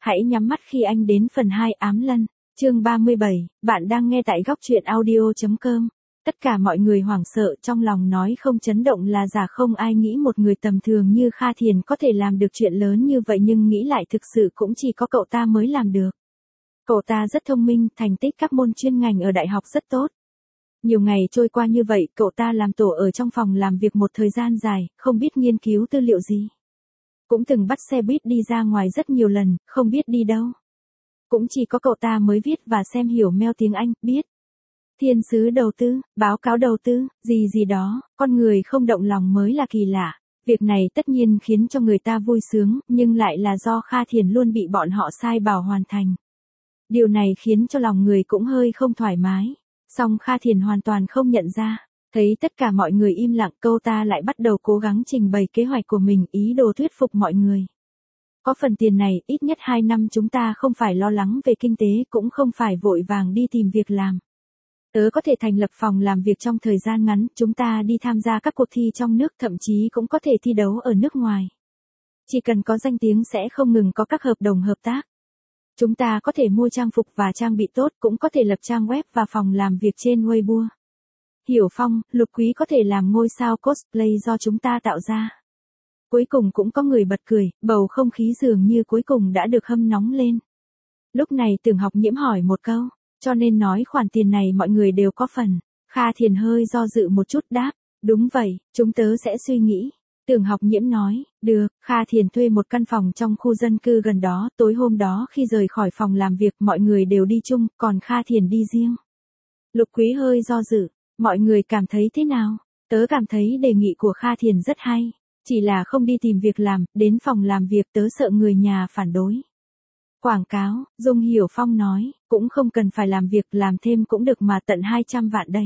Hãy nhắm mắt khi anh đến phần 2 ám lân. Chương 37, bạn đang nghe tại góc truyện audio.com. Tất cả mọi người hoảng sợ, trong lòng nói không chấn động là giả, không ai nghĩ một người tầm thường như Kha Thiền có thể làm được chuyện lớn như vậy, nhưng nghĩ lại thực sự cũng chỉ có cậu ta mới làm được. Cậu ta rất thông minh, thành tích các môn chuyên ngành ở đại học rất tốt. Nhiều ngày trôi qua như vậy, cậu ta làm tổ ở trong phòng làm việc một thời gian dài, không biết nghiên cứu tư liệu gì. Cũng từng bắt xe buýt đi ra ngoài rất nhiều lần, không biết đi đâu. Cũng chỉ có cậu ta mới viết và xem hiểu mail tiếng Anh, biết. Thiên sứ đầu tư, báo cáo đầu tư, gì gì đó, con người không động lòng mới là kỳ lạ. Việc này tất nhiên khiến cho người ta vui sướng, nhưng lại là do Kha Thiền luôn bị bọn họ sai bảo hoàn thành. Điều này khiến cho lòng người cũng hơi không thoải mái. Song Kha Thiền hoàn toàn không nhận ra. Thấy tất cả mọi người im lặng, cô ta lại bắt đầu cố gắng trình bày kế hoạch của mình, ý đồ thuyết phục mọi người. Có phần tiền này, ít nhất 2 năm chúng ta không phải lo lắng về kinh tế, cũng không phải vội vàng đi tìm việc làm. Tớ có thể thành lập phòng làm việc trong thời gian ngắn, chúng ta đi tham gia các cuộc thi trong nước, thậm chí cũng có thể thi đấu ở nước ngoài. Chỉ cần có danh tiếng sẽ không ngừng có các hợp đồng hợp tác. Chúng ta có thể mua trang phục và trang bị tốt, cũng có thể lập trang web và phòng làm việc trên Weibo. Hiểu Phong, Lục Quý có thể làm ngôi sao cosplay do chúng ta tạo ra. Cuối cùng cũng có người bật cười, bầu không khí dường như cuối cùng đã được hâm nóng lên. Lúc này Tưởng Học Nhiễm hỏi một câu, cho nên nói khoản tiền này mọi người đều có phần. Kha Thiền hơi do dự một chút đáp, đúng vậy, chúng tớ sẽ suy nghĩ. Tưởng Học Nhiễm nói, được. Kha Thiền thuê một căn phòng trong khu dân cư gần đó, tối hôm đó khi rời khỏi phòng làm việc mọi người đều đi chung, còn Kha Thiền đi riêng. Lục Quý hơi do dự, mọi người cảm thấy thế nào? Tớ cảm thấy đề nghị của Kha Thiền rất hay, chỉ là không đi tìm việc làm, đến phòng làm việc tớ sợ người nhà phản đối. Quảng cáo, Dung Hiểu Phong nói, cũng không cần phải làm việc, làm thêm cũng được mà, tận 200 vạn đấy.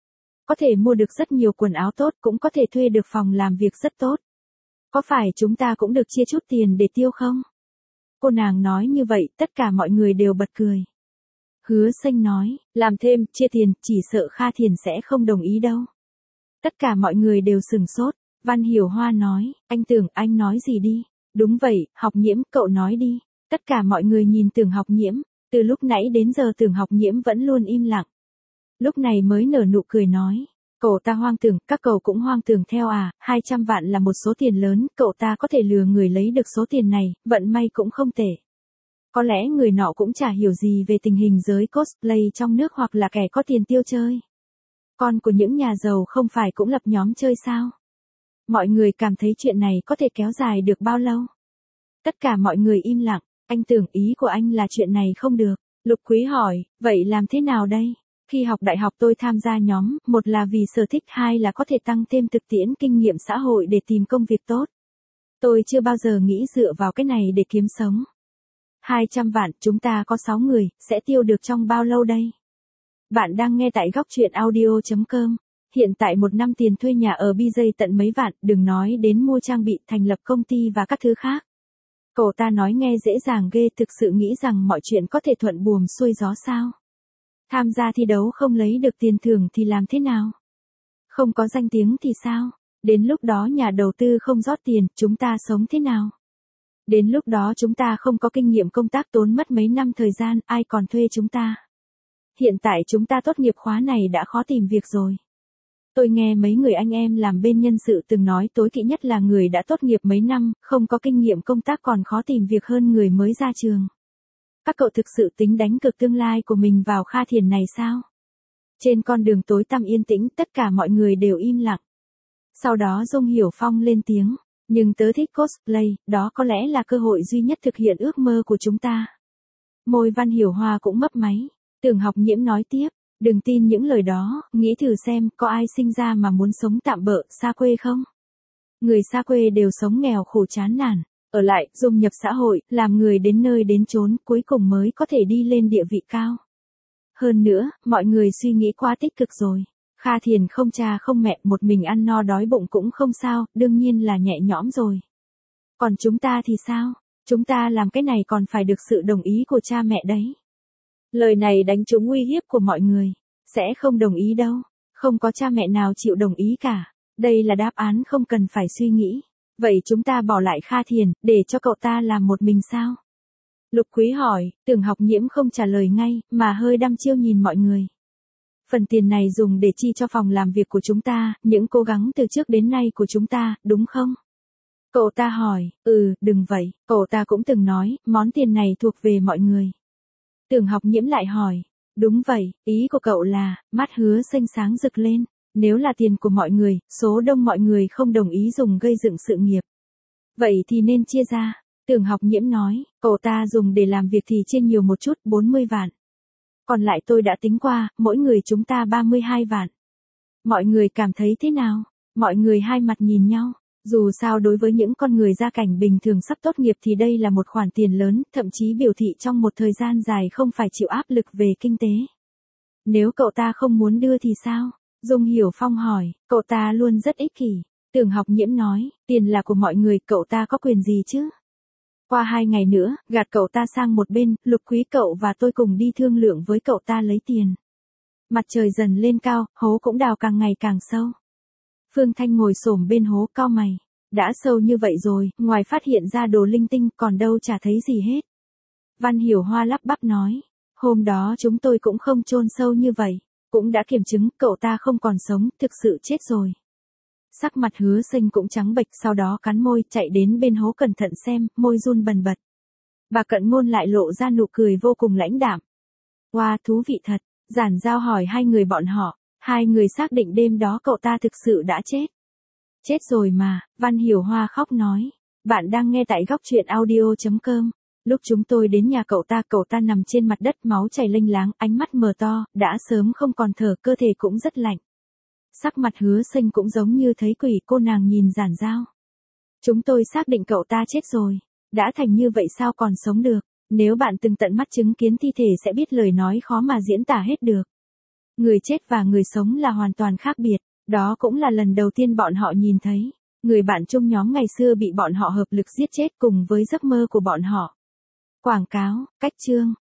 Có thể mua được rất nhiều quần áo tốt, cũng có thể thuê được phòng làm việc rất tốt. Có phải chúng ta cũng được chia chút tiền để tiêu không? Cô nàng nói như vậy, tất cả mọi người đều bật cười. Hứa Xanh nói, làm thêm, chia tiền, chỉ sợ Kha Thiền sẽ không đồng ý đâu. Tất cả mọi người đều sừng sốt. Văn Hiểu Hoa nói, anh Tưởng, anh nói gì đi? Đúng vậy, Học Nhiễm, cậu nói đi. Tất cả mọi người nhìn Tưởng Học Nhiễm, từ lúc nãy đến giờ Tưởng Học Nhiễm vẫn luôn im lặng. Lúc này mới nở nụ cười nói, cậu ta hoang tưởng, các cậu cũng hoang tưởng theo à, 200 vạn là một số tiền lớn, cậu ta có thể lừa người lấy được số tiền này, vận may cũng không tệ. Có lẽ người nọ cũng chả hiểu gì về tình hình giới cosplay trong nước, hoặc là kẻ có tiền tiêu chơi. Con của những nhà giàu không phải cũng lập nhóm chơi sao? Mọi người cảm thấy chuyện này có thể kéo dài được bao lâu? Tất cả mọi người im lặng. Anh Tưởng, ý của anh là chuyện này không được. Lục Quý hỏi, vậy làm thế nào đây? Khi học đại học tôi tham gia nhóm, một là vì sở thích, hai là có thể tăng thêm thực tiễn kinh nghiệm xã hội để tìm công việc tốt. Tôi chưa bao giờ nghĩ dựa vào cái này để kiếm sống. 200 vạn, chúng ta có 6 người, sẽ tiêu được trong bao lâu đây? Bạn đang nghe tại góc truyện audio.com. Hiện tại một năm tiền thuê nhà ở BJ tận mấy vạn, đừng nói đến mua trang bị, thành lập công ty và các thứ khác. Cậu ta nói nghe dễ dàng ghê, thực sự nghĩ rằng mọi chuyện có thể thuận buồm xuôi gió sao? Tham gia thi đấu không lấy được tiền thưởng thì làm thế nào? Không có danh tiếng thì sao? Đến lúc đó nhà đầu tư không rót tiền, chúng ta sống thế nào? Đến lúc đó chúng ta không có kinh nghiệm công tác, tốn mất mấy năm thời gian, ai còn thuê chúng ta? Hiện tại chúng ta tốt nghiệp khóa này đã khó tìm việc rồi. Tôi nghe mấy người anh em làm bên nhân sự từng nói tối kỵ nhất là người đã tốt nghiệp mấy năm, không có kinh nghiệm công tác còn khó tìm việc hơn người mới ra trường. Các cậu thực sự tính đánh cược tương lai của mình vào Kha Thiền này sao? Trên con đường tối tăm yên tĩnh, tất cả mọi người đều im lặng. Sau đó Dung Hiểu Phong lên tiếng, nhưng tớ thích cosplay, đó có lẽ là cơ hội duy nhất thực hiện ước mơ của chúng ta. Môi Văn Hiểu Hoa cũng mấp máy. Tưởng Học Nhiễm nói tiếp, đừng tin những lời đó, nghĩ thử xem, có ai sinh ra mà muốn sống tạm bợ, xa quê không? Người xa quê đều sống nghèo khổ chán nản, ở lại, dung nhập xã hội, làm người đến nơi đến chốn, cuối cùng mới có thể đi lên địa vị cao. Hơn nữa, mọi người suy nghĩ quá tích cực rồi. Kha Thiền không cha không mẹ, một mình ăn no đói bụng cũng không sao, đương nhiên là nhẹ nhõm rồi. Còn chúng ta thì sao? Chúng ta làm cái này còn phải được sự đồng ý của cha mẹ đấy. Lời này đánh trúng uy hiếp của mọi người. Sẽ không đồng ý đâu. Không có cha mẹ nào chịu đồng ý cả. Đây là đáp án không cần phải suy nghĩ. Vậy chúng ta bỏ lại Kha Thiền, để cho cậu ta làm một mình sao? Lục Quý hỏi, Tưởng Học Nhiễm không trả lời ngay, mà hơi đăm chiêu nhìn mọi người. Phần tiền này dùng để chi cho phòng làm việc của chúng ta, những cố gắng từ trước đến nay của chúng ta, đúng không? Cậu ta hỏi, đừng vậy, cậu ta cũng từng nói, món tiền này thuộc về mọi người. Tưởng Học Nhiễm lại hỏi, đúng vậy, ý của cậu là, mắt Hứa Xanh sáng rực lên, nếu là tiền của mọi người, số đông mọi người không đồng ý dùng gây dựng sự nghiệp. Vậy thì nên chia ra. Tưởng Học Nhiễm nói, cậu ta dùng để làm việc thì chia nhiều một chút, 40 vạn. Còn lại tôi đã tính qua, mỗi người chúng ta 32 vạn. Mọi người cảm thấy thế nào? Mọi người hai mặt nhìn nhau. Dù sao đối với những con người gia cảnh bình thường sắp tốt nghiệp thì đây là một khoản tiền lớn, thậm chí biểu thị trong một thời gian dài không phải chịu áp lực về kinh tế. Nếu cậu ta không muốn đưa thì sao? Dung Hiểu Phong hỏi, cậu ta luôn rất ích kỷ. Tưởng Học Nhiễm nói, tiền là của mọi người, cậu ta có quyền gì chứ? Qua 2 ngày nữa, gạt cậu ta sang một bên, Lục Quý cậu và tôi cùng đi thương lượng với cậu ta lấy tiền. Mặt trời dần lên cao, hố cũng đào càng ngày càng sâu. Phương Thanh ngồi xổm bên hố cau mày. Đã sâu như vậy rồi, ngoài phát hiện ra đồ linh tinh còn đâu chả thấy gì hết. Văn Hiểu Hoa lắp bắp nói. Hôm đó chúng tôi cũng không chôn sâu như vậy. Cũng đã kiểm chứng cậu ta không còn sống, thực sự chết rồi. Sắc mặt Hứa Xanh cũng trắng bệch, sau đó cắn môi, chạy đến bên hố cẩn thận xem, môi run bần bật. Bà Cận Ngôn lại lộ ra nụ cười vô cùng lãnh đạm. Wow, thú vị thật. Giản Giao hỏi hai người bọn họ. Hai người xác định đêm đó cậu ta thực sự đã chết. Chết rồi mà, Văn Hiểu Hoa khóc nói. Bạn đang nghe tại góc truyện audio.com. Lúc chúng tôi đến nhà cậu ta nằm trên mặt đất, máu chảy lênh láng, ánh mắt mờ to, đã sớm không còn thở, cơ thể cũng rất lạnh. Sắc mặt Hứa Xanh cũng giống như thấy quỷ, cô nàng nhìn Giản Giao. Chúng tôi xác định cậu ta chết rồi. Đã thành như vậy sao còn sống được? Nếu bạn từng tận mắt chứng kiến thi thể sẽ biết lời nói khó mà diễn tả hết được. Người chết và người sống là hoàn toàn khác biệt. Đó cũng là lần đầu tiên bọn họ nhìn thấy. Người bạn chung nhóm ngày xưa bị bọn họ hợp lực giết chết cùng với giấc mơ của bọn họ. Quảng cáo, cách chương.